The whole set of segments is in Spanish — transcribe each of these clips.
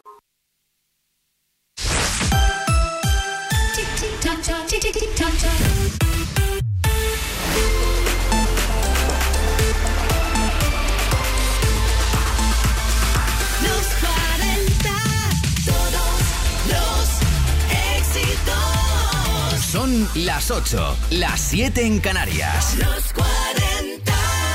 Son las 8, las 7 en Canarias. Los 40.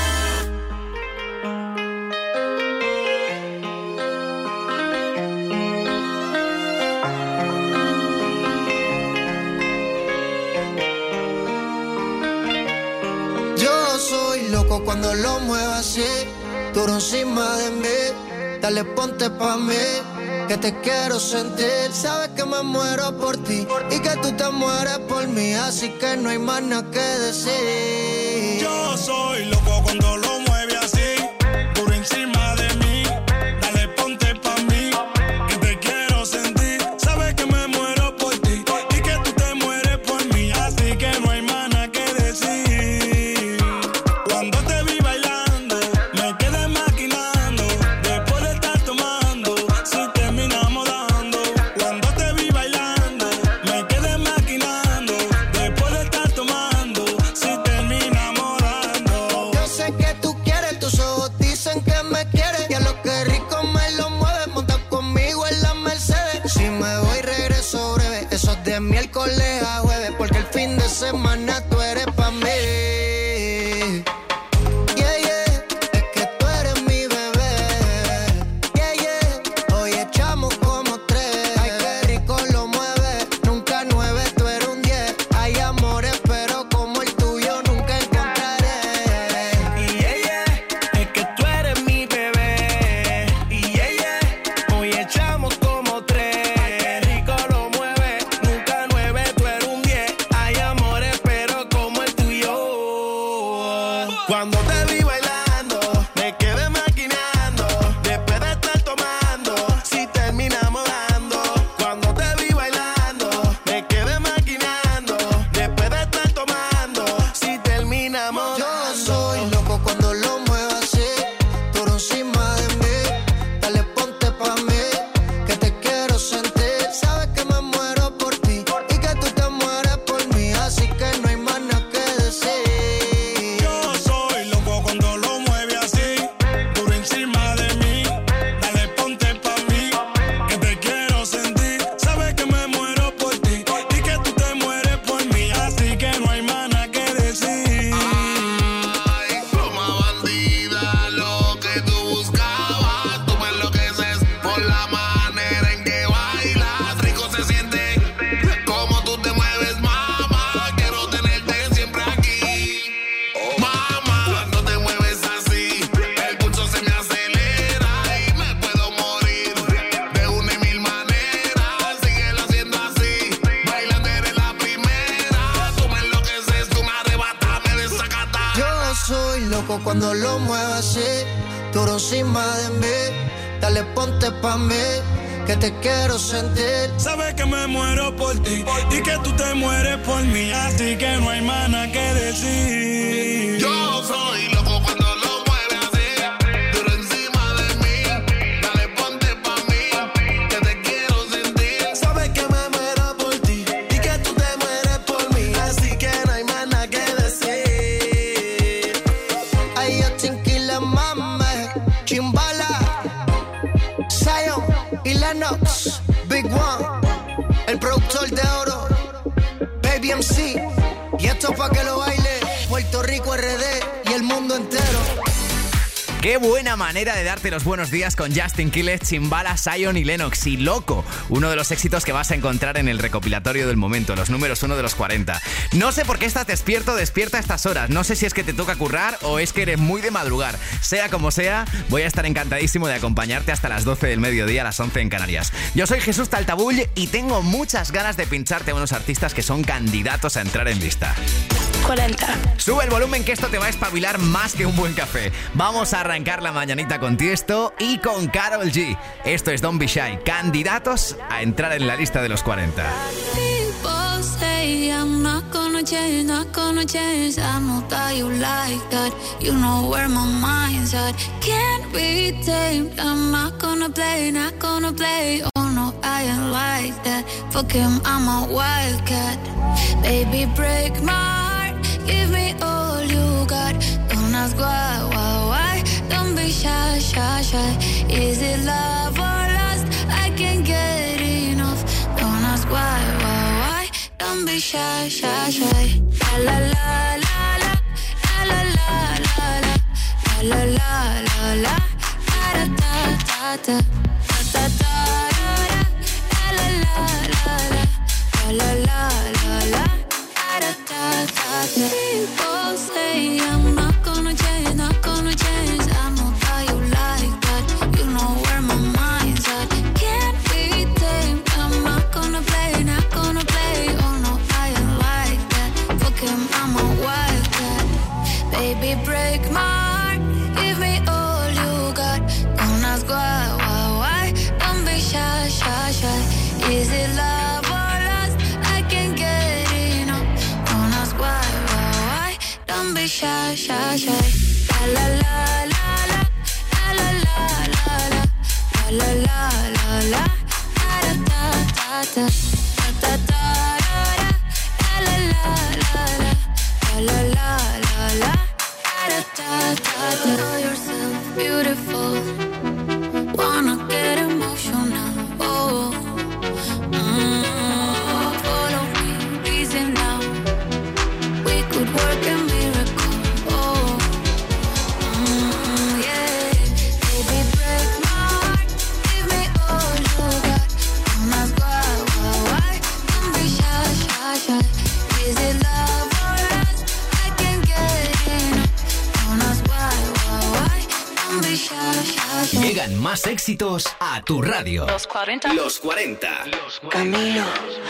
Yo soy loco cuando lo muevo así, duro encima de mí. Dale, ponte pa' mí, que te quiero sentir. Sabes que me muero por ti y que tú te mueres por mí, así que no hay más nada que decir. Yo soy loco cuando lo mueve así, duro encima de mí. Dale, ponte pa' mí, que te quiero sentir. Sabes que me muero por ti y que tú te mueres por mí, así que no hay más nada que decir. Cuando te vi bailando, me quedé maquinando. Después de estar tomando, si terminamos dando. Cuando te vi bailando, me quedé maquinando. Después de estar tomando, si terminamos dando. Yo sé que tú quieres, tus ojos dicen que me quieres. Y a lo que rico me lo mueves, monta conmigo en la Mercedes. Si me voy regreso breve, eso es de miércoles a jueves, porque el fin de semana tú eres pa' mí. Yeah, yeah, es que tú eres mi bebé. Yeah, yeah, hoy echamos como 3. Ay, qué rico lo mueve, nunca 9, tú eres un 10. Hay amores, pero como el tuyo nunca encontraré. Y es que tú eres mi bebé. Y hoy echamos como 3. Ay, qué rico lo mueve, nunca 9, tú eres un 10. Hay amores, pero como el tuyo. Cuando te vi bailando, me quedé maquinando. Después de estar tomando, si terminamos dando. Cuando te vi bailando, me quedé maquinando. Después de estar tomando, si terminamos Yo dando. soy loco cuando lo muevo así, duro encima de mí. Dale, ponte pa' mí, que te quiero sentir. Sabes que me muero por ti y que tú te mueres por mí, así que no hay más nada que decir. Yo soy loco cuando lo mueve así, duro encima de mí. Dale, ponte pa' mí, que te quiero sentir. Sabes que me muero por ti y que tú te mueres por mí, así que no hay más nada que decir. Ay, como bandida, lo que tú buscabas. Tú me enloqueces por la manera en que bailas. Rico se siente como tú te mueves, mamá. Quiero tenerte siempre aquí. Mamá, cuando te mueves así, el pulso se me acelera y me puedo morir de una y mil maneras. Síguelo haciendo así, bailando eres la primera. Tú me enloqueces, tú me arrebatas, me desacatas. Yo soy loco cuando lo muevo así, duro encima de mí. Dale, ponte pa' mí, que te quiero sentir. Sabes que me muero por ti y que tú te mueres por mí, así que no hay más nada que decir. Yo soy loco cuando lo mueve así, duro encima de mí. Dale, ponte pa' mí, que te quiero sentir. Sabes que me muero por ti y que tú te mueres por mí, así que no hay más nada que decir. Ay, yo Tinquila, mame, Chimbala, Zion y Lennox, Big One, el productor de oro, Baby MC. Y esto pa' que lo baile Puerto Rico, RD y el mundo entero. Qué buena manera de darte los buenos días con Justin Quiles, Chimbala, Zion y Lennox. Y Loco, uno de los éxitos que vas a encontrar en el recopilatorio del momento, los números 1 de los 40. No sé por qué estás despierta a estas horas. No sé si es que te toca currar o es que eres muy de madrugar. Sea como sea, voy a estar encantadísimo de acompañarte hasta las 12 del mediodía, a las 11 en Canarias. Yo soy Jesús Taltabull y tengo muchas ganas de pincharte a unos artistas que son candidatos a entrar en lista. 40. Sube el volumen que esto te va a espabilar más que un buen café. Vamos a arrancar la mañanita con Tiesto y con Karol G. Esto es Don't Be Shy, candidatos a entrar en la lista de los 40. People say I'm not gonna change, not gonna change. I know that you like that. You know where my mind's at. Can't be tamed. I'm not gonna play, not gonna play. Oh no, I ain't like that. Fuck him, I'm a wildcat. Baby, break my heart. Give me all you got. Don't ask why. Don't be shy, shy, shy. Is it love or lust? I can't get enough. Don't ask why. Don't be shy, shy, shy. La la la la la, la la la la, la la la la, da da da da, da da da, la la la la, la la la la, da da da da. People say I'm not gonna change, not gonna change. I know that you like that. You know where my mind's at. Can't be tamed. I'm not gonna play, not gonna play. I'm a wildcat. Baby, break my heart. Give me all you got. Don't ask why. Don't be shy, shy, shy. Is it love or lust? I can't get enough. Don't ask why. Don't be shy, shy, shy. La la la la la, la la la la, la la la la, da da da da, da da da, la la la la. La la la la, da da da da. Know yourself beautiful. Wanna get emotional. Oh, follow me, reason now. We could work a miracle. Oh, yeah. Baby, break my heart. Give me all you got. Don't ask why. Don't be shy, shy, shy. Is it love? Llegan más éxitos a tu radio. Los 40. Los 40. Camilo.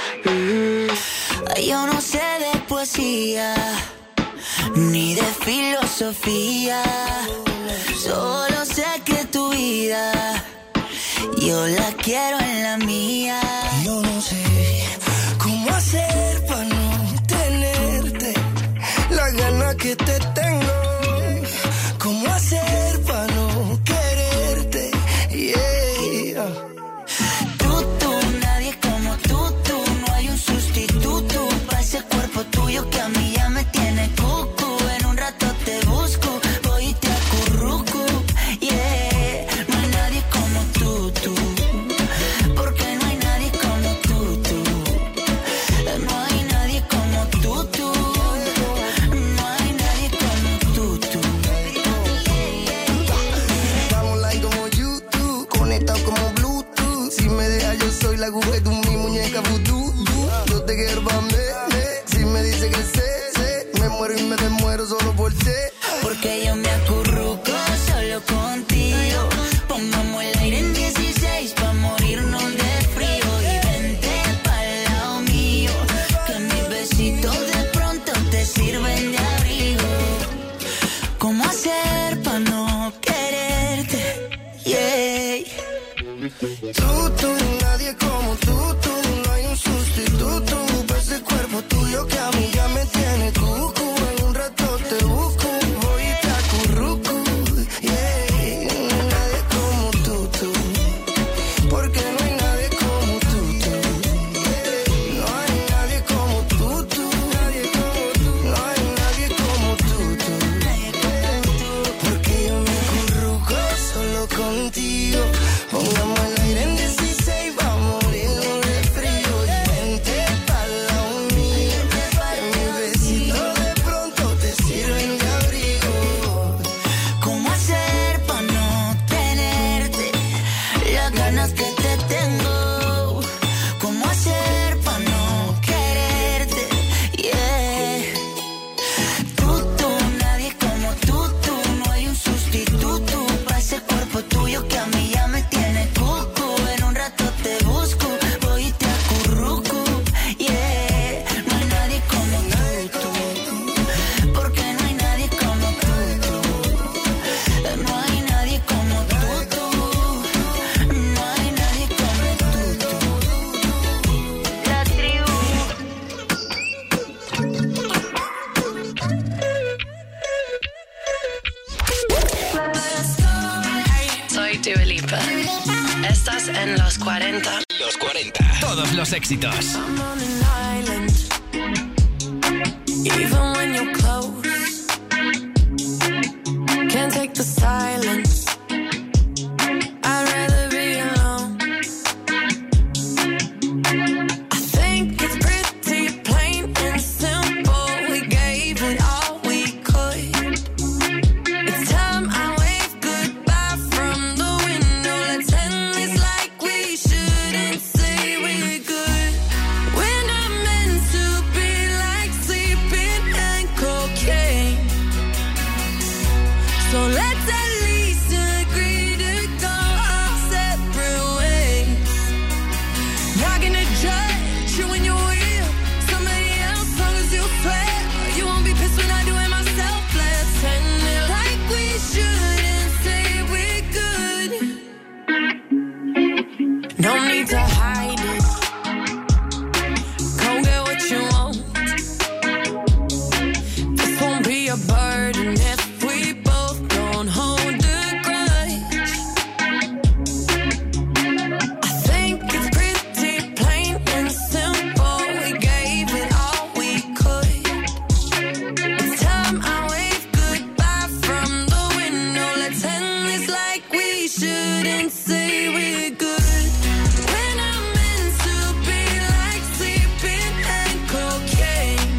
Yo no sé de poesía ni de filosofía. Solo sé que tu vida yo la quiero en la mía. Yo no sé cómo hacer para no tenerte la gana que te tengo. Cómo hacer para no quererte, yeah. Tú, nadie como tú, no hay un sustituto para ese cuerpo tuyo que a mí ya me tiene cucu. En un rato te busco, voy y te acurruco, yeah. No hay nadie como tú, porque no hay nadie como tú. No hay nadie como tú, no hay nadie como tú. Como Bluetooth, si me dejas yo soy la aguja de mi muñeca vudú. Yo te quiero pa' si me dice que sé, me muero y me desmuero solo por ti. Porque yo me acurruco solo contigo. Pongamos el aire en 16 pa' morirnos de frío. Y vente pa'l lado mío, que mis besitos de pronto te sirven de abrigo. ¿Cómo hacer pa' no quererte? Yeah. Tú, nadie como tú, no hay un sustituto para ese cuerpo tuyo que a mí ya me tiene cucu. En un rato te busco, voy y te acurruco, yeah. No hay nadie como tú, porque no hay nadie como tú, yeah. No hay nadie como tú, no hay nadie como tú, porque yo me acurruco solo contigo. Pongamos el aire en 16, va a morirnos de frío. Y vente pa'l lado mío, que mi besito de pronto en Los 40. Los 40. Todos los éxitos. I'm on an island. Even when you're close, can't take the silence. I'd rather be alone. I think it's pretty plain and simple. We gave it all we could. It's time I wave goodbye from the window. Let's end this like we shouldn't say we're good. We're not meant to be like sleeping and cocaine. So let's at least agree to go our separate ways. Not gonna judge you when you're with somebody else, long as you swear you won't be pissed when I do it myself. Let's end it like we shouldn't say we're good. No need to hide it. Go get what you want. This won't be a burden if we both don't hold a grudge. I think it's pretty plain and simple. We gave it all we could. It's time I wave goodbye from the window. Let's end this like we shouldn't say we're good. We're not meant to be like sleeping and cocaine.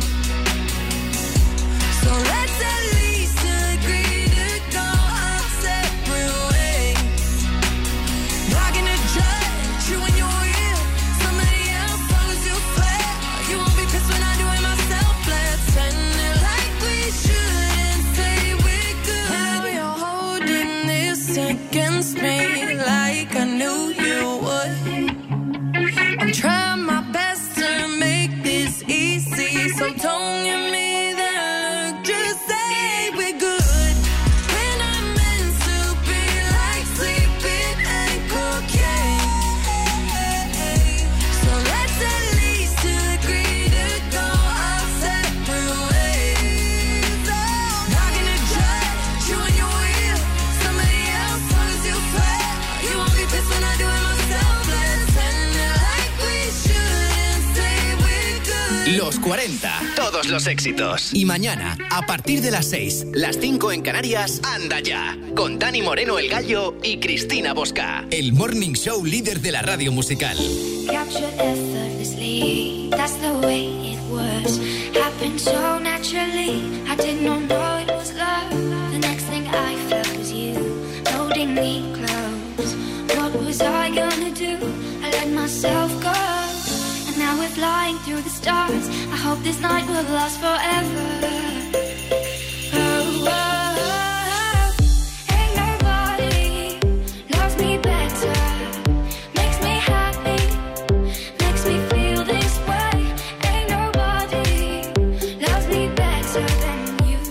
So let's at least agree to go our separate ways. Not gonna judge you when you're with somebody else, long as you swear you won't be pissed when I do it myself. Let's end it like we shouldn't say we're good. Now you're holding this against me like I knew you would. I'm trying my best to make this easy, so don't give me that look. Just say we're good. We're not meant to be like sleeping and cocaine. So let's at least agree to go our separate ways. Not gonna judge you when you're with somebody else, long as you swear you won't be pissed when I do it myself. Let's end it like we shouldn't say we're good. Los 40. Todos los éxitos. Y mañana, a partir de las 6, las 5 en Canarias, Anda Ya. Con Dani Moreno el Gallo y Cristina Bosca. El morning show líder de la radio musical. Captured effortlessly, that's the way it was. Happened so naturally, I did not know it was love. The next thing I felt was you, holding me close. What was I gonna do? I let myself go. And now we're flying through the stars. I hope this night will last forever. Oh, oh, oh. Ain't nobody loves me better. Makes me happy, makes me feel this way. Ain't nobody loves me better than you.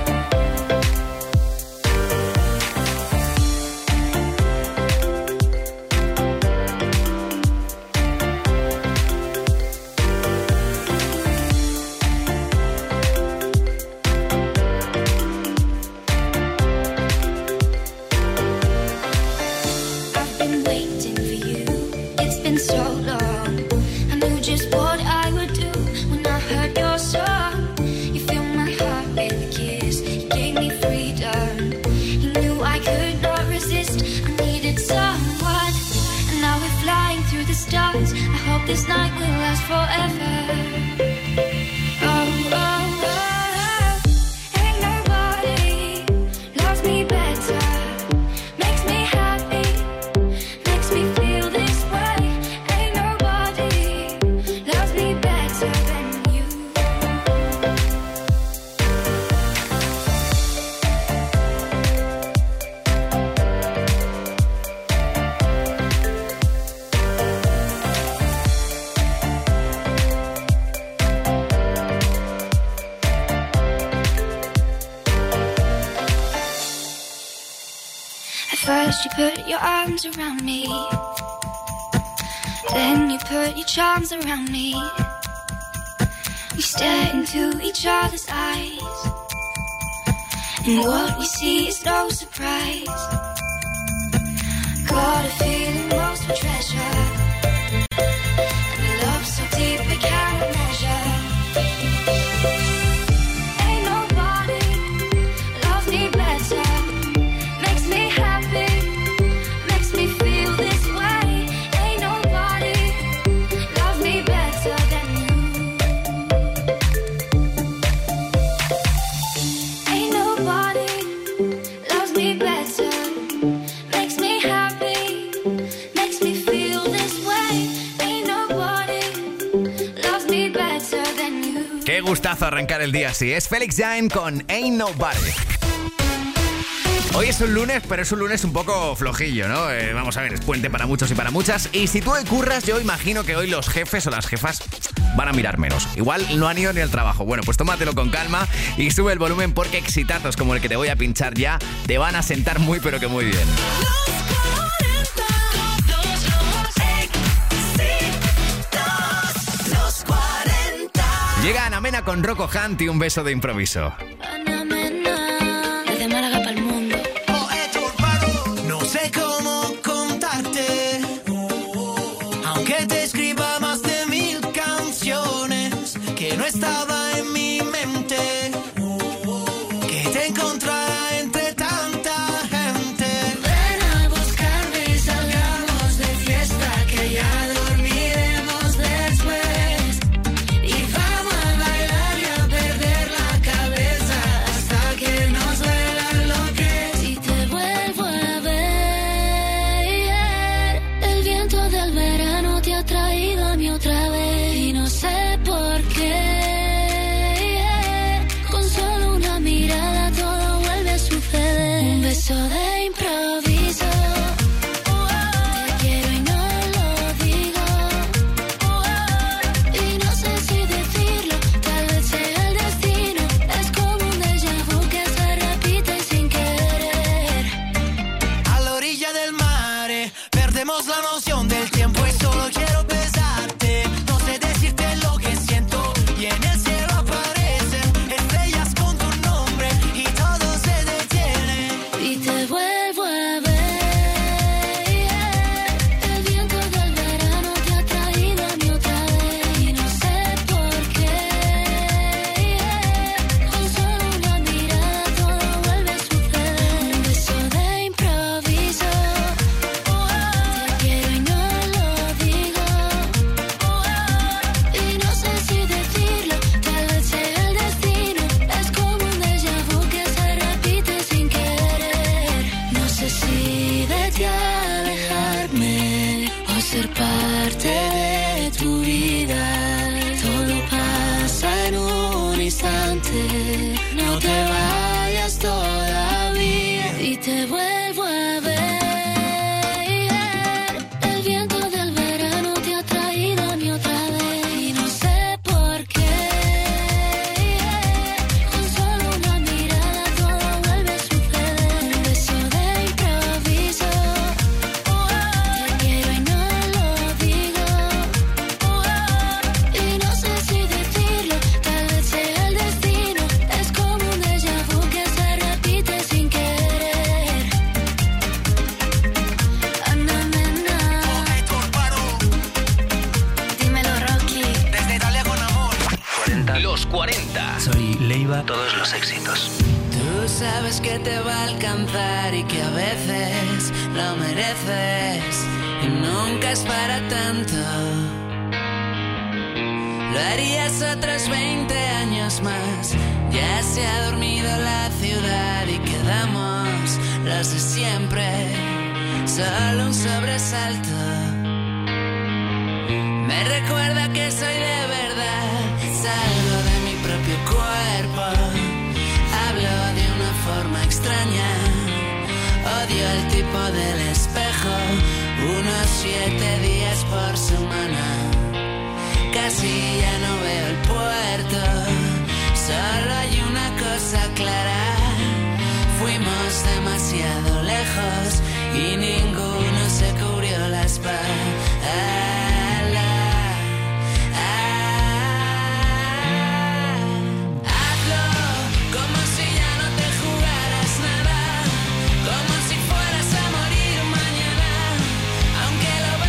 I've been waiting for you, it's been so long. I knew just what I would do when I heard your song. You filled my heart with a kiss, you gave me freedom. You knew I could not resist, I needed someone. And now we're flying through the stars. I hope this night will last forever. Oh, oh, oh. Ain't nobody loves me better. Makes me happy, makes me feel this way. Ain't nobody loves me better than you. At first you put your arms around me, then you put your charms around me. We stare into each other's eyes, and what we see is no surprise. Got a feeling most we treasure. And a love so deep it can't measure. Ain't nobody loves me better. Makes me happy, makes me feel this way. Ain't nobody loves me better than you. Ain't nobody loves me better. Makes me happy, makes me feel this way. Ain't nobody loves me better than you. Qué gustazo arrancar el día así. Es Felix Jaehn con Ain't Nobody. Hoy es un lunes, pero es un lunes un poco flojillo, ¿no? Vamos a ver, es puente para muchos y para muchas. Y si tú hoy curras, yo imagino que hoy los jefes o las jefas van a mirar menos. Igual no han ido ni al trabajo. Bueno, pues tómatelo con calma y sube el volumen porque exitazos como el que te voy a pinchar ya te van a sentar muy pero que muy bien. Llega Ana Mena con Rocco Hunt y un beso de improviso. Ana Mena, desde Málaga para el mundo. No sé cómo contarte, aunque te escriba más de 1000 canciones, que no estaba en mi mente, que te encontrara entre tanta gente. Ven a buscarme y salgamos de fiesta, que ya dormiremos después. Y vamos a bailar y a perder la cabeza hasta que nos duela lo que. Si te vuelvo a ver, el viento del verano te ha traído a mí otra vez. Y no sé por qué, con solo una mirada todo vuelve a suceder. Un beso de improviso. Te quiero y no lo digo. Y no sé si decirlo, tal vez sea el destino. Es como un déjà vu que se repite sin querer. A la orilla del mar, perdemos la noción del tiempo y solo quiero besarte. No sé decirte lo que siento y en el cielo aparecen estrellas con tu nombre y todo se detiene. Y te vuelvo a ver, el viento del verano te ha traído a mí otra vez. Y no sé por qué, con solo una mirada todo vuelve a suceder. Un beso de improviso. Te quiero y no lo digo. Y no sé si decirlo, tal vez sea el destino. Es como un déjà vu que se repite sin querer. No sé si de ti alejarme o ser parte de tu vida. Todo pasa en un instante. No te vayas todavía. Y te vuelvo a ver, el viento del verano te ha traído a mí otra vez. Y no sé por qué, con solo una mirada todo vuelve a suceder. Un beso de improviso. Te quiero y no lo digo. Y no sé si decirlo, tal vez sea el destino. Es como un déjà vu que se repite sin querer. Ana Mena, dímelo Rocky. Desde Italia con amor. Los 40. Soy Leiva, todos los éxitos. Tú sabes que te va a alcanzar y que a veces lo mereces y nunca es para tanto. Lo harías otros 20 años más. Ya se ha dormido la ciudad y quedamos los de siempre. Solo un sobresalto. Me recuerda que soy de verdad. Salgo de mi propio cuerpo. Hablo de una forma extraña. Odio el tipo del espejo. Unos 7 días por semana. Casi ya no veo el puerto. Solo hay una cosa clara. Fuimos demasiado lejos y ninguno se cubrió la espalda. Hazlo como si ya no te jugaras nada, como si fueras a morir mañana, aunque lo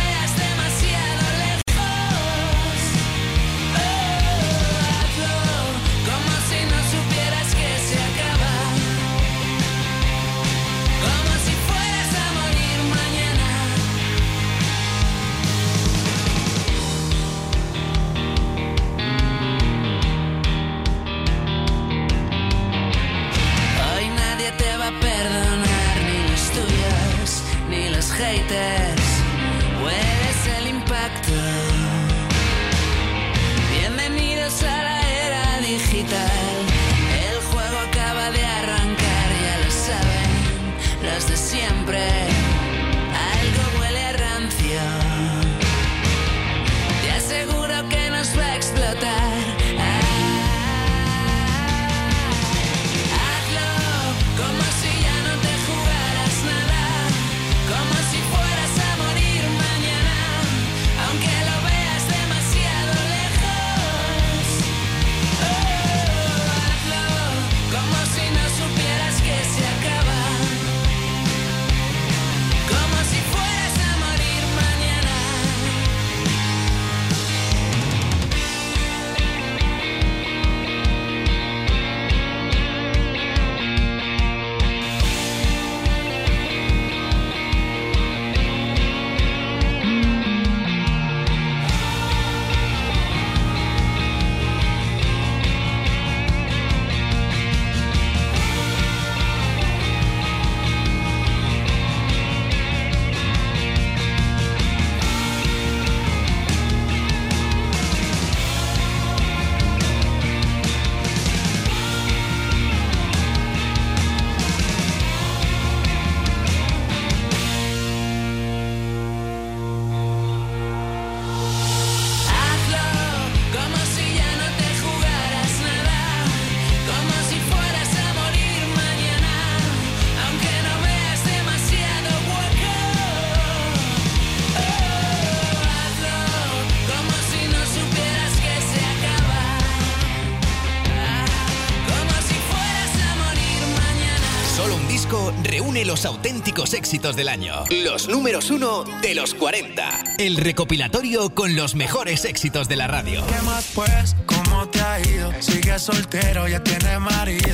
reúne los auténticos éxitos del año. Los números 1 de los 40. El recopilatorio con los mejores éxitos de la radio. ¿Qué más pues? ¿Cómo te ha ido? Sigue soltero, ya tiene marido.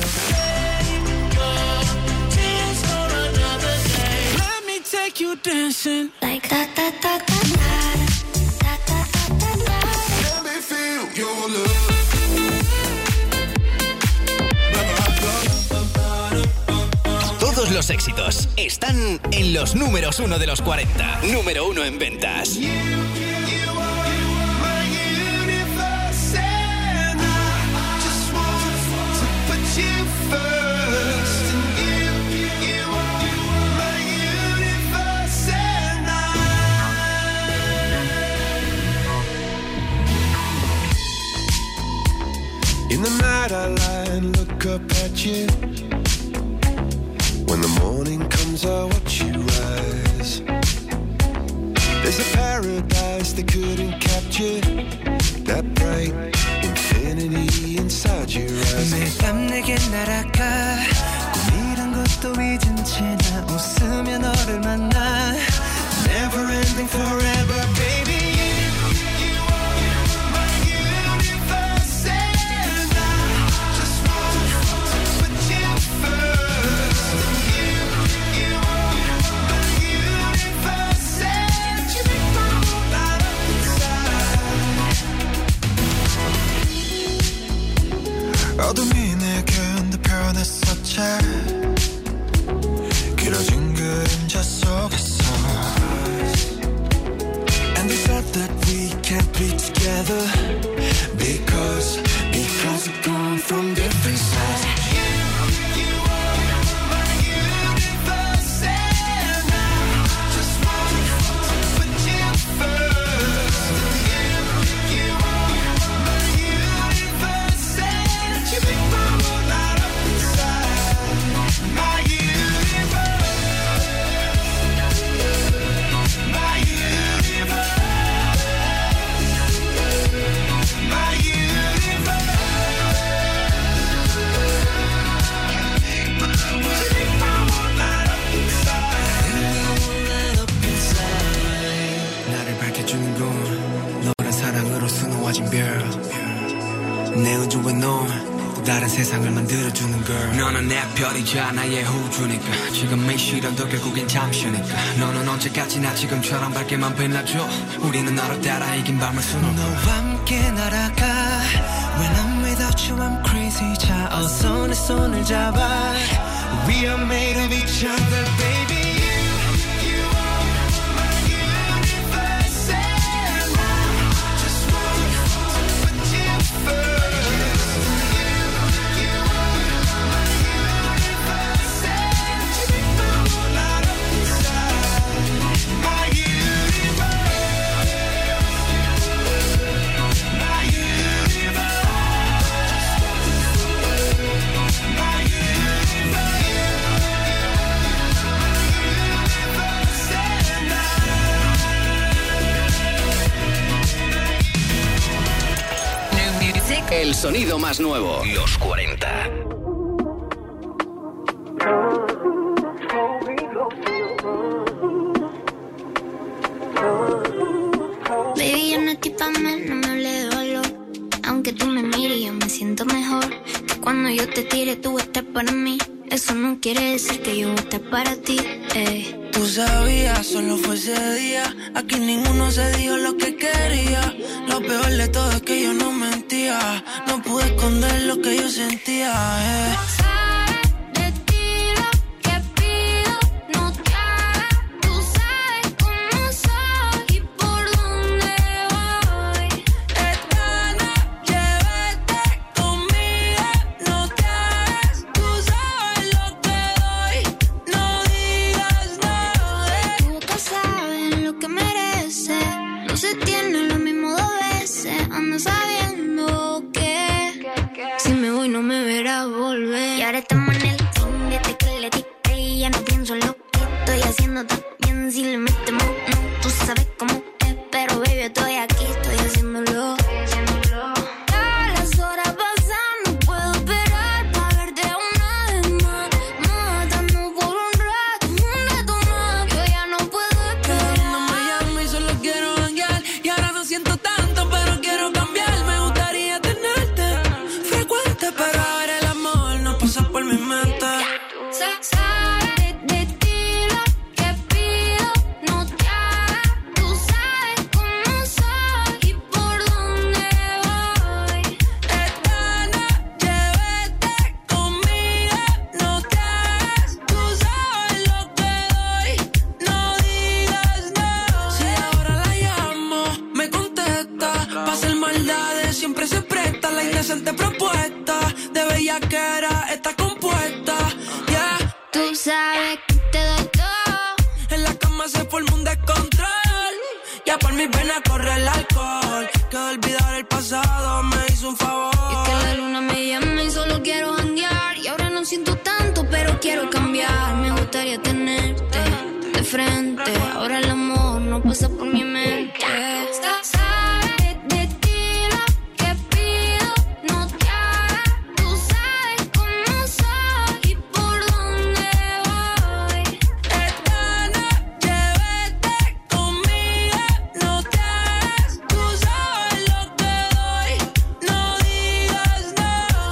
Let me take you dancing. Like da da da da da da da da da. Let me feel your love. Todos los éxitos están en los números 1 de los 40. Número 1 en ventas. In the night I lie and look up at you. When the morning comes I watch you rise. There's a paradise they couldn't capture. That bright infinity inside your eyes. 매일 밤 내게 날아가 꿈이란 것도 잊은 채 나 웃으며 너를 만나. Never ending forever baby. 어둠이 내게 변했었지. 길어진 그림자 속에서. And they said that we can't be together because we've gone from different sides. 내 우주에 넌 또 다른 세상을 만들어주는 girl. 너는 내 별이자 나의 호주니까 지금의 시련도 결국엔 잠시니까 너는 언제까지나 지금처럼 밝게만 빛나줘. 우리는 너를 따라 이긴 밤을 수놓고 너와 함께 날아가. When I'm without you I'm crazy. 자 어서 내 손을 잡아. We are made of each other baby. El sonido más nuevo. Los 40. Baby, yo no estoy pa' menos, no me hable de valor. Aunque tú me mires, yo me siento mejor. Que cuando yo te tire, tú estás para mí. Eso no quiere decir que yo voy a estar para ti, ey. Tú sabías, solo fue ese día. Aquí ninguno se dijo lo que quería. Lo peor de todo es que yo no mentía. No pude esconder lo que yo sentía, indecente propuesta, de bellaquera está compuesta, yeah. Tú sabes que te doy todo. En la cama se forma un descontrol. Ya por mis venas corre el alcohol. Que olvidar el pasado me hizo un favor. Y es que la luna me llama y solo quiero janguear. Y ahora no siento tanto, pero quiero cambiar. Me gustaría tenerte de frente. Ahora el amor no pasa por mi mente. Sabes de ti lo que pido, no te hagas. Tú sabes cómo soy y por dónde voy. Esta noche vete conmigo, no te hagas. Tú sabes lo que doy, no digas no.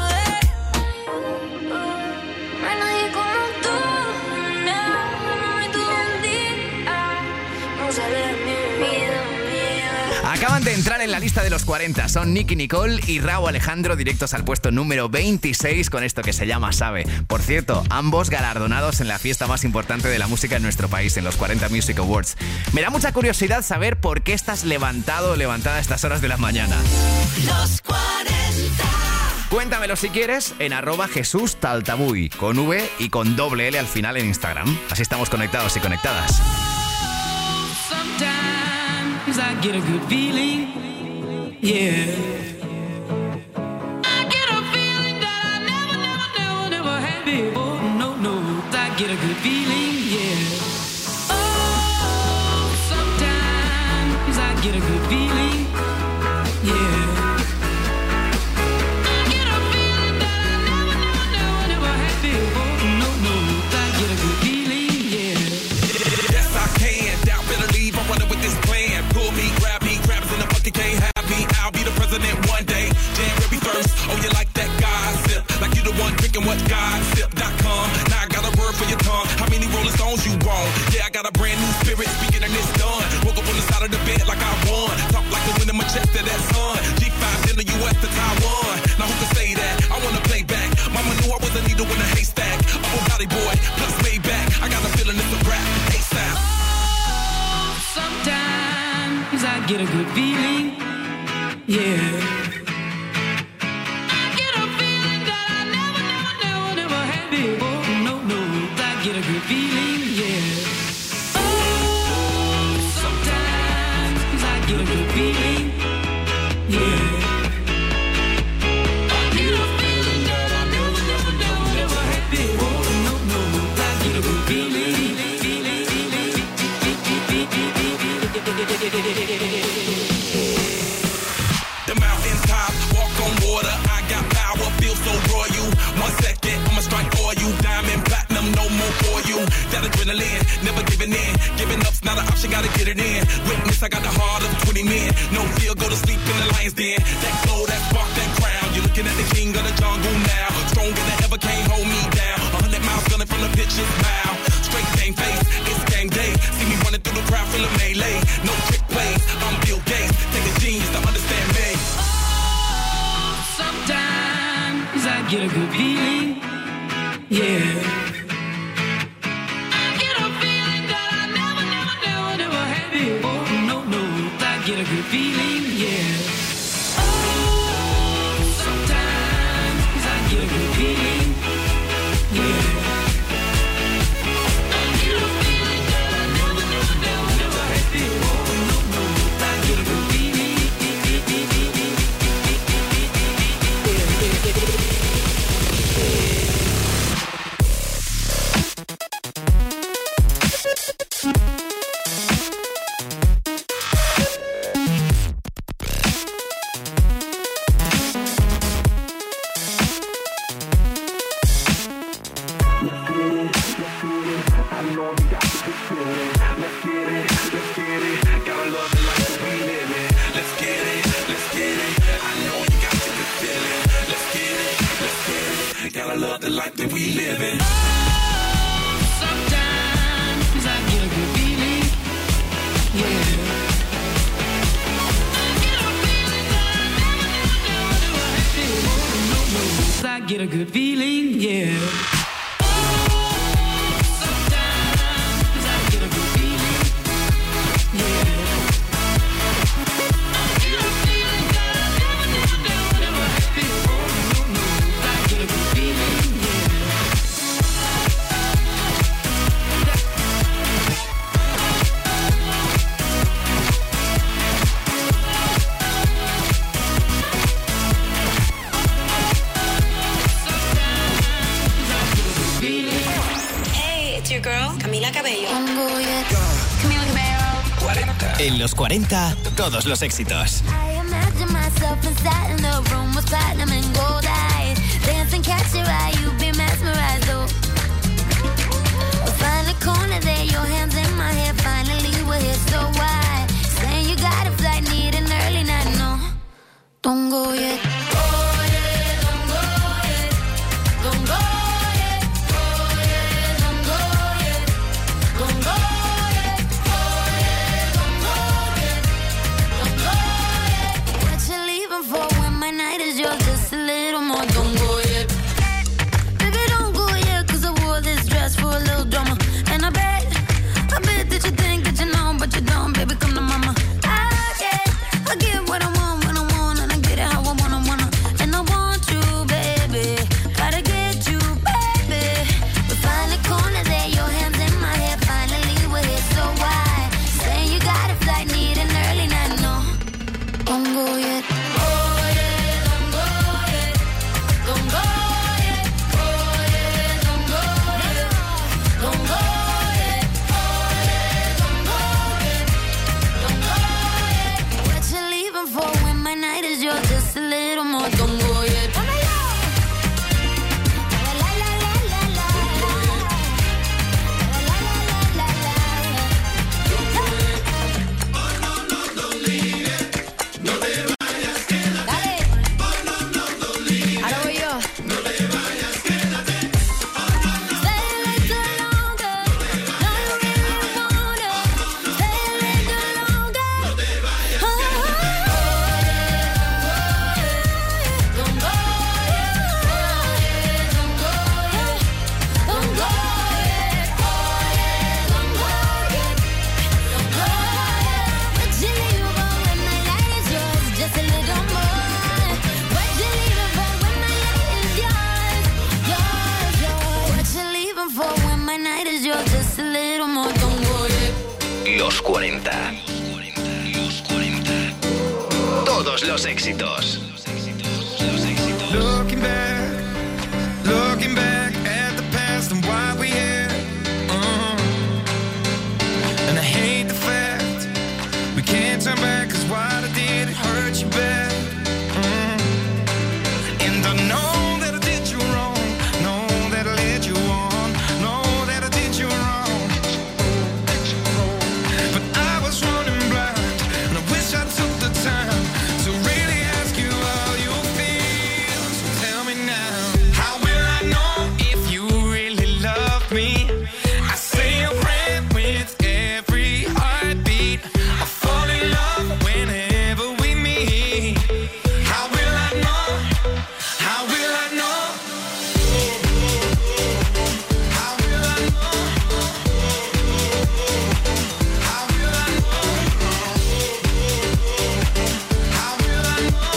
No hay nadie como tú, no hay tú un día. No sale de mi vida, Acaban de entrar en la lista de los 40. Son Nicki Nicole y Rauw Alejandro, directos al puesto número 26 con esto que se llama Sabe. Por cierto, ambos galardonados en la fiesta más importante de la música en nuestro país, en los 40 Music Awards. Me da mucha curiosidad saber por qué estás levantado o levantada a estas horas de la mañana. Los 40. Cuéntamelo si quieres en @JesúsTaltabuy, con V y con doble L al final en Instagram. Así estamos conectados y conectadas. Sometimes I get a good feeling, yeah. I get a feeling that I never had before. No, I get a good feeling, yeah. Oh, sometimes I get a good feeling, yeah. I get a feeling that I never had before. No, I get a good feeling, yeah. Yes, I can. Doubt, better leave. I'm running with this plan. Pull me, grab us in the bucket, can't have me. I'll be the president one day. January 1st. Oh, you like that gossip? Like you the one drinking what gossip.com. Now I got a word for your tongue. How many Rolling Stones you want? Yeah, I got a brand new spirit. Speaking and it's done. Woke up on the side of the bed like I won. Talk like the wind in my chest to that sun. G5 in the US to Taiwan. Now who can say that? I wanna play back. Mama knew I was a needle in a haystack. Oh, body boy, plus Maybach. I got a feeling it's a rap. ASAP. Sometimes I get a good feeling, yeah. I get a feeling that I never had before. No, I get a good feeling, yeah. Oh, sometimes I get a good feeling, yeah. I get a feeling that I never had before. No, I get a good feeling. The mountains top, walk on water. I got power, feel so royal. 1 second, I'ma strike for you. Diamond, platinum, no more for you. That adrenaline, never giving in. Giving up's not an option, gotta get it in. Witness, I got the heart of 20 men. No fear, go to sleep in the lion's den. That glow, that spark, that crown. You're looking at the king of the jungle now. Stronger than ever, can't hold me down. 100 miles gunning from the pitcher's mouth. Straight game face, it's game day. See me running through the crowd, feel a melee. No trick plays, I'm Bill Gates. Take a genius to understand me. Sometimes I get a good feeling, yeah. I get a feeling that I never had before. No, I get a good feeling, yeah. Oh, sometimes I get a good feeling, yeah. I get a feeling that I never had before. No, I get a good feeling. Gotta love the life that we live in. Sometimes I get a good feeling, yeah. I get a feeling that I never had before. No, I get a good feeling, yeah. Sometimes I get a good feeling, yeah. I get a feeling that I never had before. En los 40, todos los éxitos. I imagine myself inside in the room with platinum and gold eyes. Dancing, catch your eye, you be mesmerized, oh. We'll find a corner there, your hands in my hair. Finally, we're here, so why? Saying you got a flight, need an early night, no. Don't go yet. Oh, yeah, don't go yet. Don't go yet. Oh, yeah, don't go yet. Don't go yet. Oh, yeah, don't go yet. Don't go yet. What you leaving for when my night is yours? Just a little more. Don't go yet. Baby, don't go yet, 'cause I wore this dress for a little drama. And I bet that you think that you know, but you don't. Baby, come to mama. I get what I want when I want, and I get it how I wanna. And I want you, baby. Gotta get you, baby. We find a corner there, your hands in my hair. Finally, we're here, so why? Saying you got a flight, need an early night, no. Don't go yet. Oh, yeah, don't go yet. Don't go yet. Oh, yeah, don't go yet. Don't go yet. Oh, yeah, don't go yet. Don't go yet. What you leaving for when my night is yours? Just a little more. Don't go yet. Los 40. Todos los éxitos. Looking back at the past and why we here. And I hate the fact we can't turn back, 'cause what I did, it hurt you bad. And I know that I did you wrong, know that I led you on, know that I did you wrong. But I was running blind, and I wish I took the time to really ask you how you feel. So tell me now, how will I know if you really love me? I say a prayer with every heartbeat. I fall in love whenever we meet. How will I know? How will I know? How will I know? How will I know? How will I know?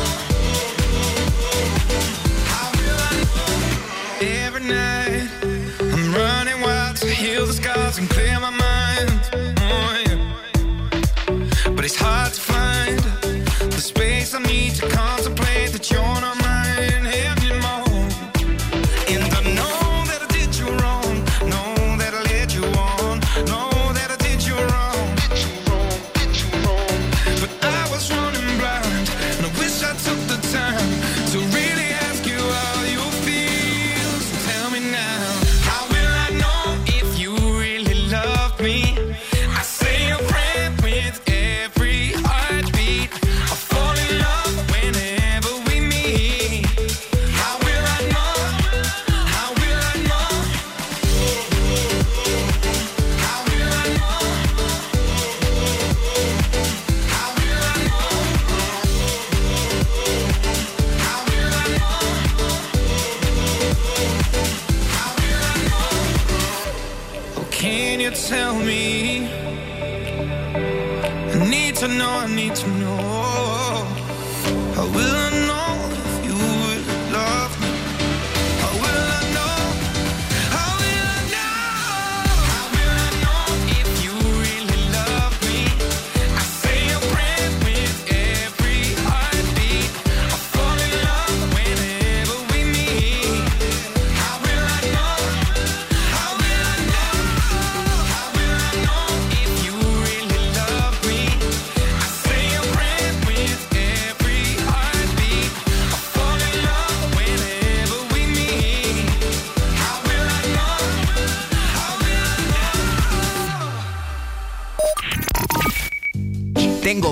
How will I know? Every night I'm running wild to heal the scars and clear my mind. Oh, yeah. But it's hard to find the space I need to contemplate that you're not mine anymore. And I know that I did you wrong, know that I led you on, know that I did you wrong. But I was running blind, and I wish I took the time to really ask you how you feel. So tell me now, how will I know if you really love me? I say a prayer with every heartbeat. I fall in love whenever we meet. How will I know? How will I know? How will I know? How will I know? How will I know? How will I know? Oh, can you tell me? I need to know, I need to know. How will I know if you really love me? How will I know? How will I know? How will I know if you really love me? I say a prayer with every heartbeat. I fall in love whenever we meet. How will I know? How will I know? How will I know if you really love me?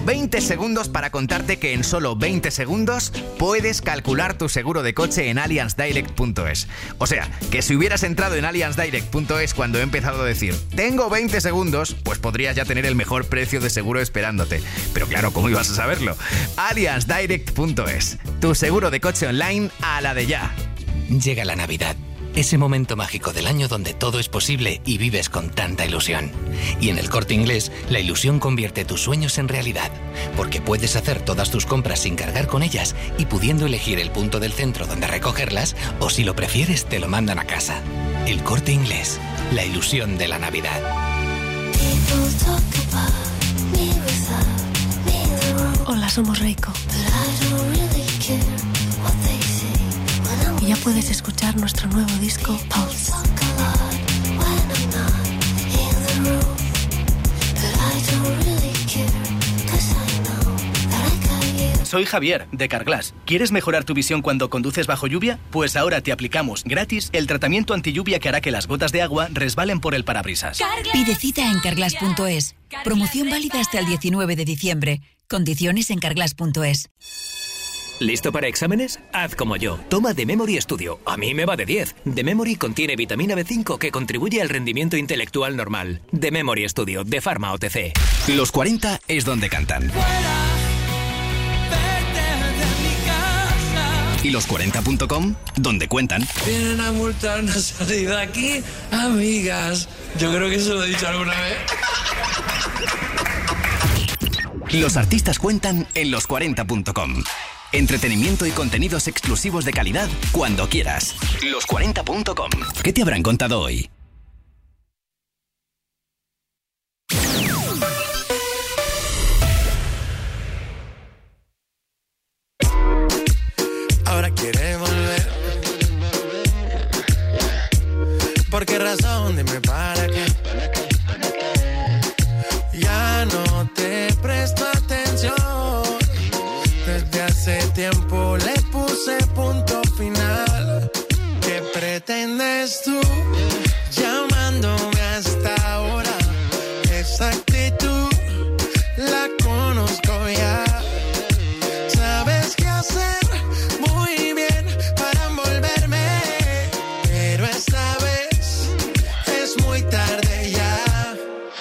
20 segundos para contarte que en solo 20 segundos puedes calcular tu seguro de coche en allianzdirect.es. O sea, que si hubieras entrado en allianzdirect.es cuando he empezado a decir tengo 20 segundos, pues podrías ya tener el mejor precio de seguro esperándote. Pero claro, ¿cómo ibas a saberlo? allianzdirect.es, tu seguro de coche online a la de ya. Llega la Navidad, ese momento mágico del año donde todo es posible y vives con tanta ilusión. Y en el Corte Inglés, la ilusión convierte tus sueños en realidad, porque puedes hacer todas tus compras sin cargar con ellas y pudiendo elegir el punto del centro donde recogerlas, o si lo prefieres, te lo mandan a casa. El Corte Inglés, la ilusión de la Navidad. Hola, somos Reiko. Y ya puedes escuchar nuestro nuevo disco, Pulse. Soy Javier, de Carglass. ¿Quieres mejorar tu visión cuando conduces bajo lluvia? Pues ahora te aplicamos gratis el tratamiento antilluvia que hará que las gotas de agua resbalen por el parabrisas. Pide cita en carglass.es. Promoción válida hasta el 19 de diciembre. Condiciones en carglass.es. ¿Listo para exámenes? Haz como yo. Toma The Memory Studio. A mí me va de 10. The Memory contiene vitamina B5 que contribuye al rendimiento intelectual normal. The Memory Studio, de Pharma OTC. Los 40 es donde cantan. Y los 40.com, donde cuentan. Vienen a multarnos salir de aquí, amigas. Yo creo que eso lo he dicho alguna vez. Los artistas cuentan en los 40.com. Entretenimiento y contenidos exclusivos de calidad cuando quieras. Los 40.com. ¿Qué te habrán contado hoy? Ahora quiere volver. ¿Por qué razón? Dime para qué. Ya no te presto atención. Desde hace tiempo le puse punto final. ¿Qué pretendes tú llamándome hasta ahora? Esa actitud la conozco ya. Sabes qué hacer muy bien para envolverme, pero esta vez es muy tarde ya.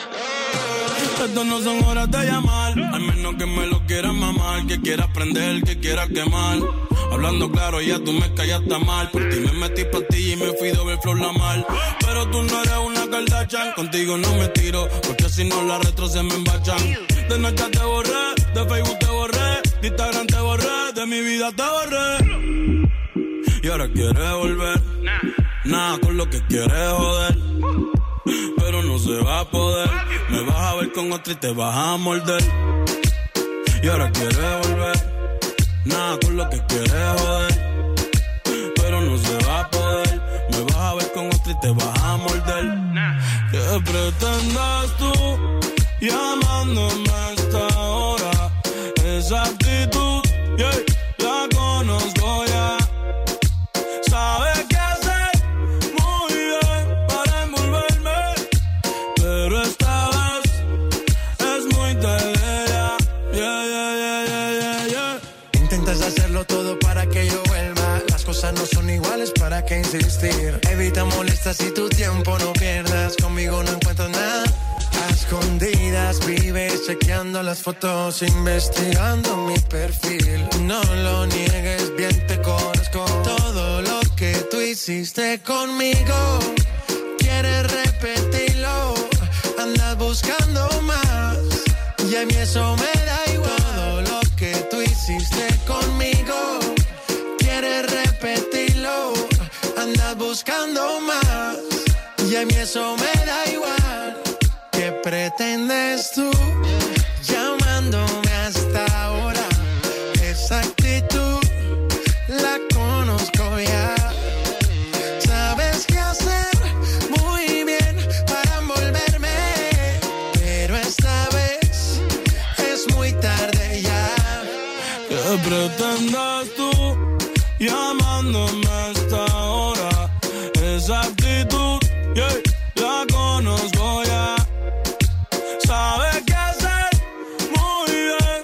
Estas no son horas de llamar, al menos que me lo quieras mamar, que quieras prender, que quieras quemar. Hablando claro, ya tú me callaste mal. Por ti me metí pastilla y me fui doble flor la mal. Pero tú no eres una Kardashian, contigo no me tiro, porque si no la retro se me embachan. De Snapchat te borré, de Facebook te borré, de Instagram te borré, de mi vida te borré. Y ahora quieres volver, nada con lo que quieres joder. Pero no se va a poder, me vas a ver con otra y te vas a morder. Y ahora quieres volver, nada con lo que quieres joder. Pero no se va a poder, me vas a ver con otra y te vas a morder. ¿Qué pretendes tú llamándome a esta hora? Esa actitud, yeah, la conozco ya. Sabes qué hacer muy bien para envolverme, pero esta vez es muy tarde ya. Yeah, yeah, yeah, yeah, yeah, yeah. Intentas hacerlo todo para que yo vuelva. Las cosas no son iguales, ¿para qué insistir? Evita molestas y tu tiempo no pierdas. Conmigo no encuentro nada. A escondidas vives chequeando las fotos, investigando mi perfil. No lo niegues, bien te conozco. Todo lo que tú hiciste conmigo, quieres repetirlo. Andas buscando más y a mí eso me da igual. Todo lo que tú hiciste conmigo, quieres repetirlo. Andas buscando más y a mí eso me da igual. ¿Qué pretendes tú llamándome hasta ahora? Esa actitud la conozco ya. Sabes qué hacer muy bien para envolverme, pero esta vez es muy tarde ya. ¿Qué pretendes tú llamándome a esta hora? Esa actitud, yeah, la conozco ya. Sabes qué hacer muy bien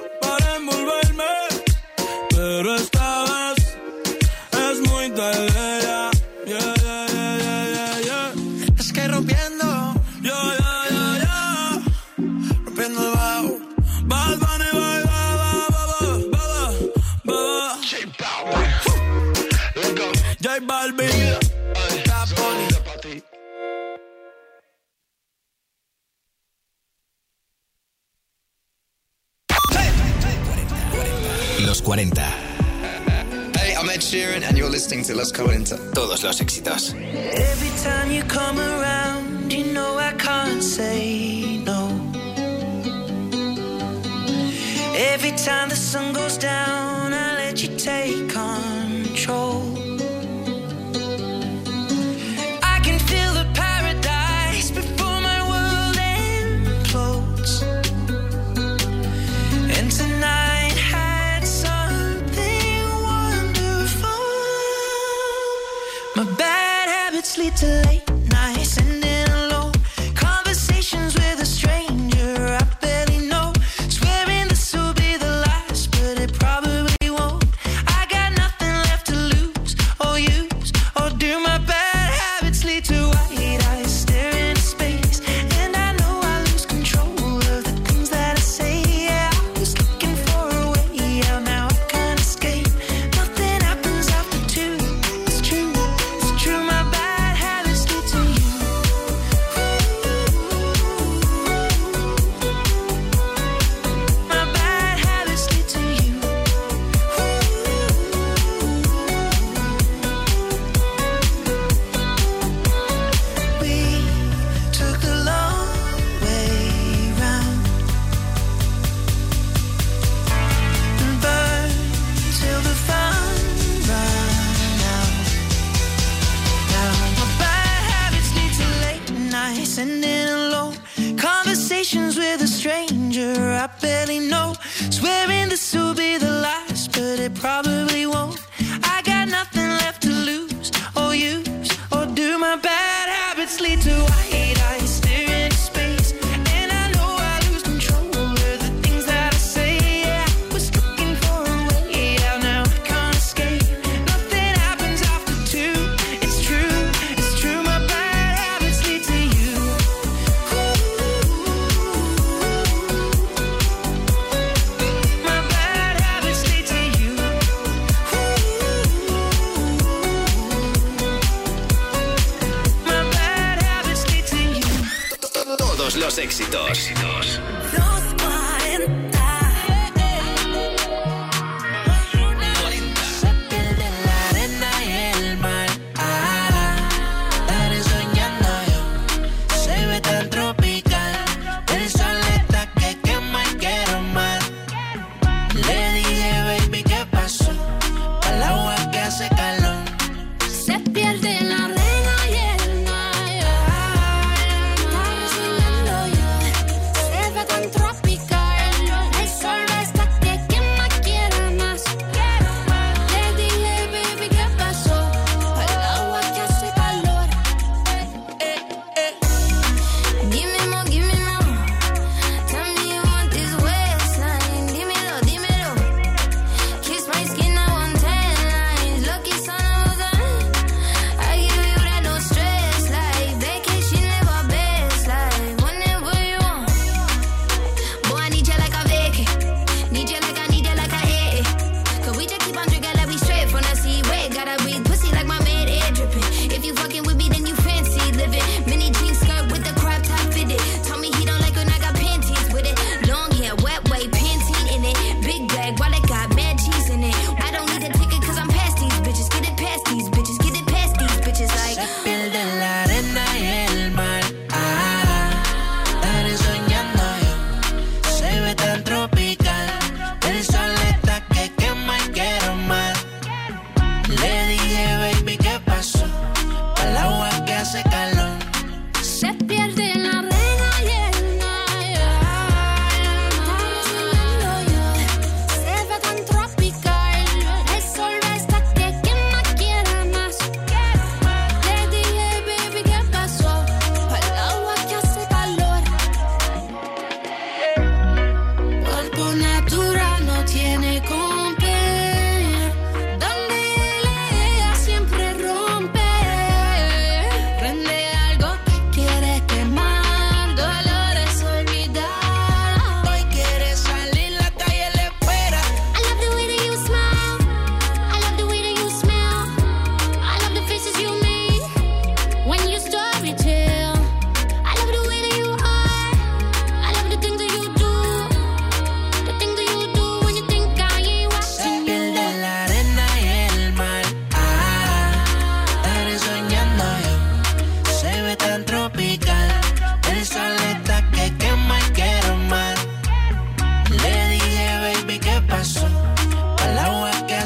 pero esta vez es muy tarde ya. Yeah, yeah, yeah, yeah, yeah. Es que rompiendo, rompiendo el bajo. Bad Bunny, bye, bye, J Balvin, Bad Bunny. Los 40. Hey, I'm Ed Sheeran and you're listening to Los 40. Todos los éxitos. Every time you come around, you know I can't say no. Every time the sun goes down, I let you take control. I can feel the paradise before my world implodes. And tonight had something wonderful. My bad habits lead to late nights and in alone conversations with a stranger I barely know. Swearing this will be the last, but it probably won't. I got nothing left to lose or use or do. My bad habits lead to white eyes staring into space, and I know I lose control of the things that I say. Yeah, I was looking for a way out, now I can't escape. Nothing happens after two. It's true, it's true. My bad habits lead to you. My bad habits lead to you. We took the long way round and burned till the fun ran out. Now my bad habits lead to late nights and in alone conversations with a stranger I barely know. Swearing this will be the last, but it probably won't. I got nothing left to lose or use or do. My bad habits lead to white eyes staring into space, and I know I lose control of the things that I say. Yeah, I was looking for a way out, now I can't escape. Nothing happens after two. It's true, it's true. My bad habits lead to you. My bad habits lead to you. My bad habits lead to you. Todos los éxitos. Los 40. Se pierde en la arena y el mar. Estaré soñando yo. Se ve tan tropical. El sol está que quema y quiero más. Le dije, baby, ¿qué pasó? Al agua que hace calor. Se pierde en la arena y el mar. Estaré soñando yo. Se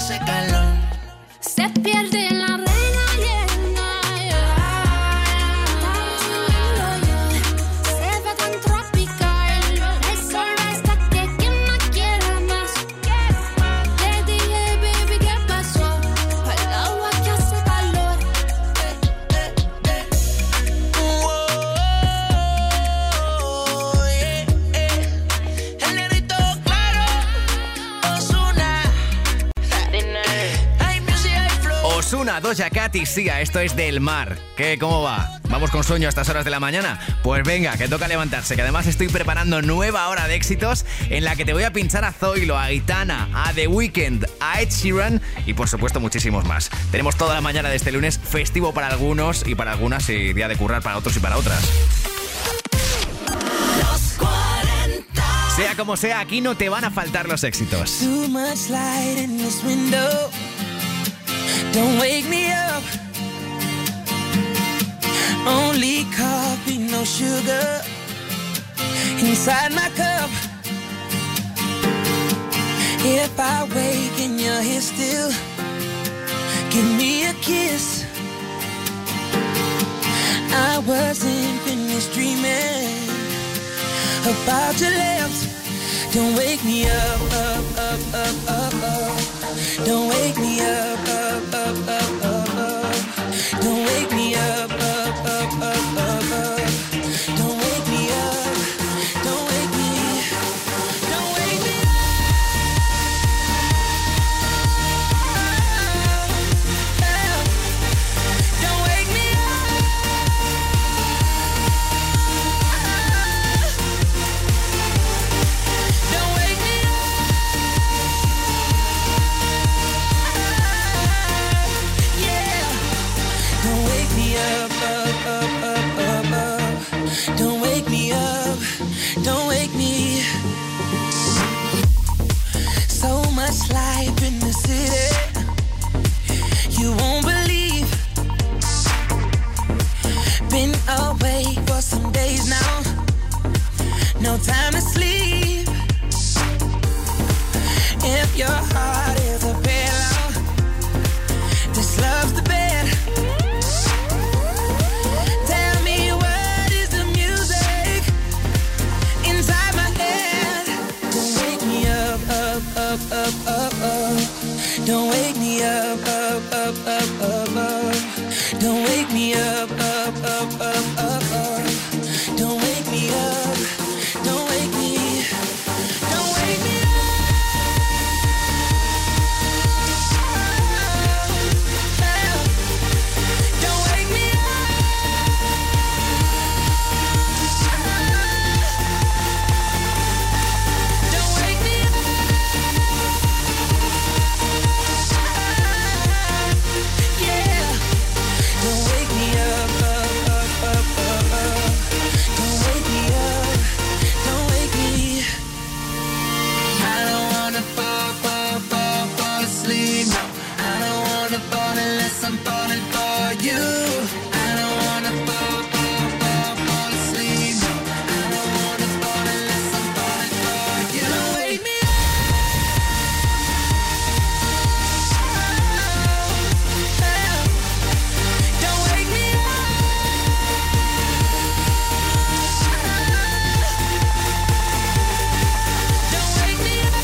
hace calor. Se pierde en la arena llena. Se ve tan tropical. El sol está que quien no quiera más. Le dije, baby, ¿qué pasó? Al agua que hace calor. El negrito claro, Ozuna. Ozuna, Doja Cat y Sia, esto es Del Mar. ¿Qué? ¿Cómo va? ¿Vamos con sueño a estas horas de la mañana? Pues venga, que toca levantarse, que además estoy preparando nueva hora de éxitos en la que te voy a pinchar a Zoilo, a Aitana, a The Weeknd, a Ed Sheeran y por supuesto muchísimos más. Tenemos toda la mañana de este lunes festivo para algunos y para algunas y día de currar para otros y para otras. Sea como sea, aquí no te van a faltar los éxitos. Too much light in this window. Don't wake me up. Only coffee, no sugar. Inside my cup. If I wake and you're here still, give me a kiss. I wasn't finished dreaming about your lips. Don't wake me up, up, up, up, up, up. Don't wake me up, up, up, up, up, up. Don't wake me up, up, up, up, up, up. Don't wake me up, don't wake me, don't wake me up. Don't wake me up. Don't wake me up. Yeah. Don't wake me up, up, up, up, up, up. Don't wake me up, don't wake me. So much life in the city, you won't believe. Been away for some days now, no time to sleep. If your heart is a pillow, this love's the bed. Tell me what is the music inside my head. Don't wake me up, up, up, up, up, up. Don't wake me up, up, up, up, up, up. Don't wake me up, up, up, up, up, up. Don't wake me up, don't wake me, don't wake me up. Don't wake me up. Don't wake me up. Yeah. Don't wake me up, up, up, up, up, up. Don't wake me up, don't wake me. I don't wanna fall, fall, fall, fall asleep. No, I don't wanna fall unless I'm falling for you. I don't wanna fall, fall, fall, fall asleep. No, I don't wanna fall unless I'm falling for you. Don't wake me up. Don't wake me up. Don't wake me up.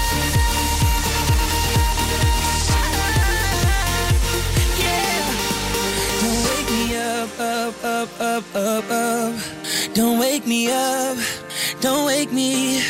Yeah. Don't wake me up, up, up, up, up, up. Don't wake me up. Don't wake me.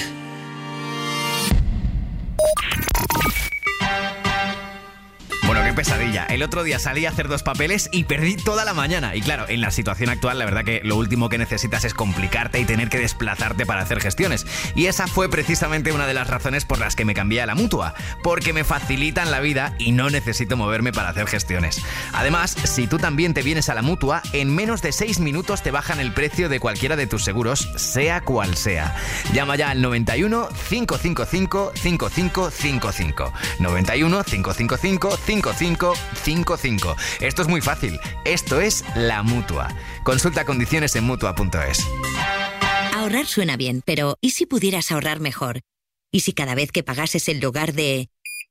Bueno, qué pesadilla. El otro día salí a hacer 2 papeles y perdí toda la mañana. Y claro, en la situación actual, la verdad que lo último que necesitas es complicarte y tener que desplazarte para hacer gestiones. Y esa fue precisamente una de las razones por las que me cambié a la Mutua. Porque me facilitan la vida y no necesito moverme para hacer gestiones. Además, si tú también te vienes a la Mutua, en menos de 6 minutos te bajan el precio de cualquiera de tus seguros, sea cual sea. Llama ya al 91 555 5555. 91 555 5555. Esto es muy fácil. Esto es la Mutua. Consulta condiciones en Mutua.es. Ahorrar suena bien, pero ¿y si pudieras ahorrar mejor? ¿Y si cada vez que pagases en lugar de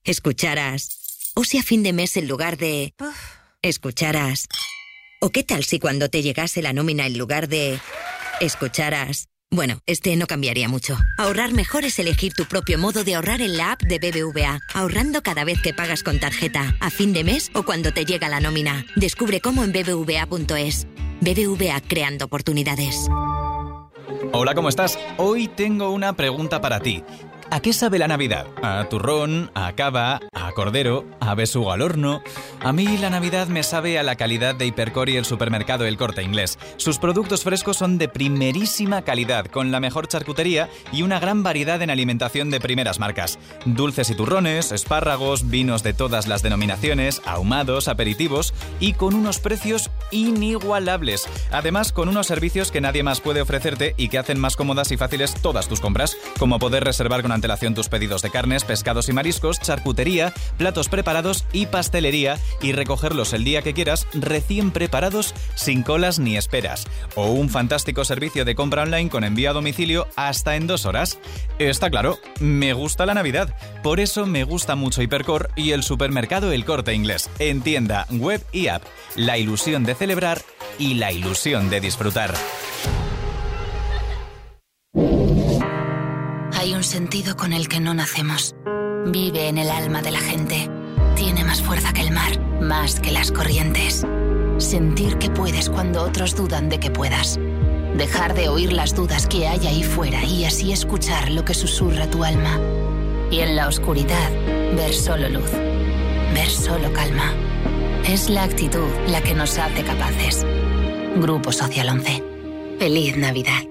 escucharas. O si a fin de mes en lugar de... escucharas. ¿O qué tal si cuando te llegase la nómina en lugar de... escucharas? Bueno, no cambiaría mucho. Ahorrar mejor es elegir tu propio modo de ahorrar en la app de BBVA. Ahorrando cada vez que pagas con tarjeta, a fin de mes o cuando te llega la nómina. Descubre cómo en bbva.es. BBVA, creando oportunidades. Hola, ¿cómo estás? Hoy tengo una pregunta para ti. ¿A qué sabe la Navidad? ¿A turrón? ¿A cava? ¿A cordero? ¿A besugo al horno? A mí la Navidad me sabe a la calidad de Hipercor y el supermercado El Corte Inglés. Sus productos frescos son de primerísima calidad, con la mejor charcutería y una gran variedad en alimentación de primeras marcas. Dulces y turrones, espárragos, vinos de todas las denominaciones, ahumados, aperitivos y con unos precios inigualables. Además, con unos servicios que nadie más puede ofrecerte y que hacen más cómodas y fáciles todas tus compras, como poder reservar con antelación tus pedidos de carnes, pescados y mariscos, charcutería, platos preparados y pastelería y recogerlos el día que quieras recién preparados sin colas ni esperas. O un fantástico servicio de compra online con envío a domicilio hasta en 2 horas. Está claro, me gusta la Navidad. Por eso me gusta mucho Hipercor y el supermercado El Corte Inglés. En tienda, web y app. La ilusión de celebrar y la ilusión de disfrutar. Hay un sentido con el que no nacemos. Vive en el alma de la gente. Tiene más fuerza que el mar, más que las corrientes. Sentir que puedes cuando otros dudan de que puedas. Dejar de oír las dudas que hay ahí fuera y así escuchar lo que susurra tu alma. Y en la oscuridad, ver solo luz. Ver solo calma. Es la actitud la que nos hace capaces. Grupo Social 11. Feliz Navidad.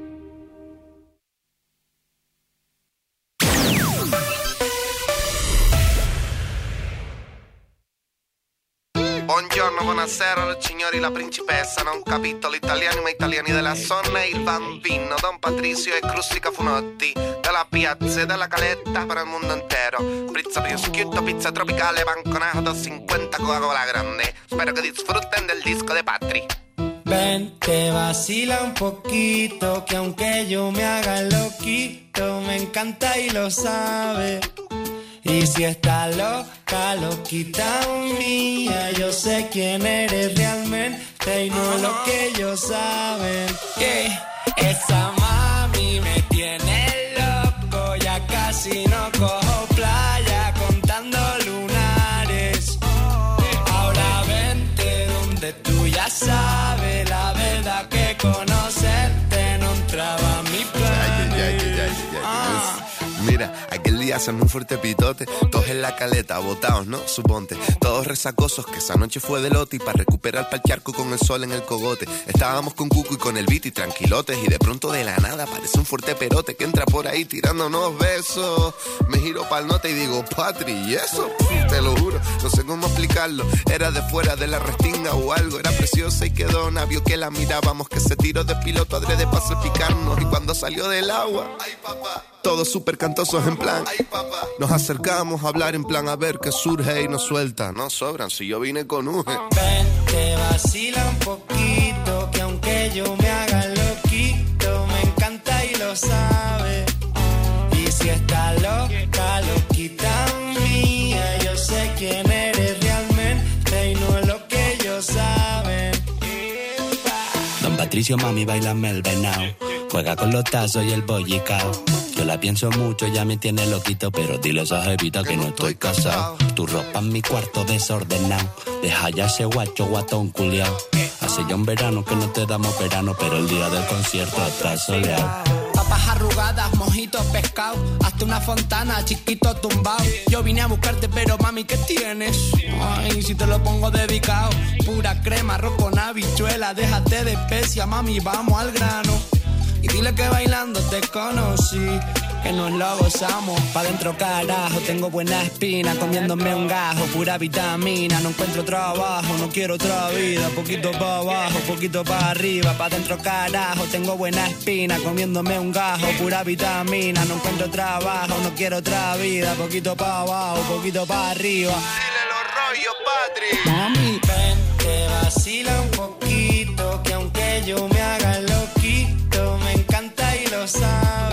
Buongiorno, buonasera, signori, la principessa. Non capito l'italiano, ma italiani della zona. Il bambino, Don Patricio e Crustica Funotti. Dalla piazza e dalla caletta para il mondo intero. Pizza prosciutto, pizza tropicale, banconato, 50 Coca-Cola grande. Spero che disfruten del disco de Patri. Ven, te vacila un poquito, que aunque yo me haga loquito, me encanta y lo sabe. Y si está loca, loquita mía, yo sé quién eres realmente y no lo que ellos saben. Esa mami me tiene loco, ya casi no cojo playa contando lunares. Ahora vente donde tú ya sabes, la verdad que conocerte no entraba a mi plan. Mira, aquel día hacen un fuerte pitote, todos en la caleta, botados, ¿no? Suponte, todos resacosos, que esa noche fue de lote y para recuperar pa'l charco con el sol en el cogote. Estábamos con Cuco y con el Viti tranquilotes y de pronto de la nada aparece un fuerte perote que entra por ahí tirándonos besos. Me giro pa'l nota y digo, Patri, ¿y eso? Te lo juro, no sé cómo explicarlo. Era de fuera de la restinga o algo, era preciosa y quedó navio que la mirábamos, que se tiró de piloto adrede para salpicarnos y cuando salió del agua, ay papá, todos súper cantosos en plan, ay papá, nos acercamos a hablar en plan a ver qué surge y nos suelta. No sobran, si yo vine con Uge. Ven, te vacila un poquito, que aunque yo me haga loquito, me encanta y lo sabe. Y si está loca, loquita mía, yo sé quién eres realmente y no es lo que ellos saben. Don Patricio, mami, bailame el venao. Juega con los tazos y el bollicao. Yo la pienso mucho, ya me tiene loquito, pero dile a esa jevita que no estoy casado. Tu ropa en mi cuarto desordenado. Deja ya ese guacho guatón culiao. Hace ya un verano que no te damos verano, pero el día del concierto está soleado. Papas arrugadas, mojitos, pescado. Hazte una fontana, chiquito tumbao. Yo vine a buscarte, pero mami, ¿qué tienes? Ay, si te lo pongo dedicado. Pura crema, arroz con habichuela. Déjate de especia, mami, vamos al grano. Y dile que bailando te conocí, que nos lo gozamos. Pa' dentro carajo, tengo buena espina, comiéndome un gajo, pura vitamina. No encuentro trabajo, no quiero otra vida. Poquito pa' abajo, poquito pa' arriba. Pa' dentro carajo, tengo buena espina, comiéndome un gajo, pura vitamina. No encuentro trabajo, no quiero otra vida. Poquito pa' abajo, poquito pa' arriba. Dile los rollos, Patri. Mami, ven, te vacila un poquito, que aunque yo me haga loquito, me encanta y lo sabes.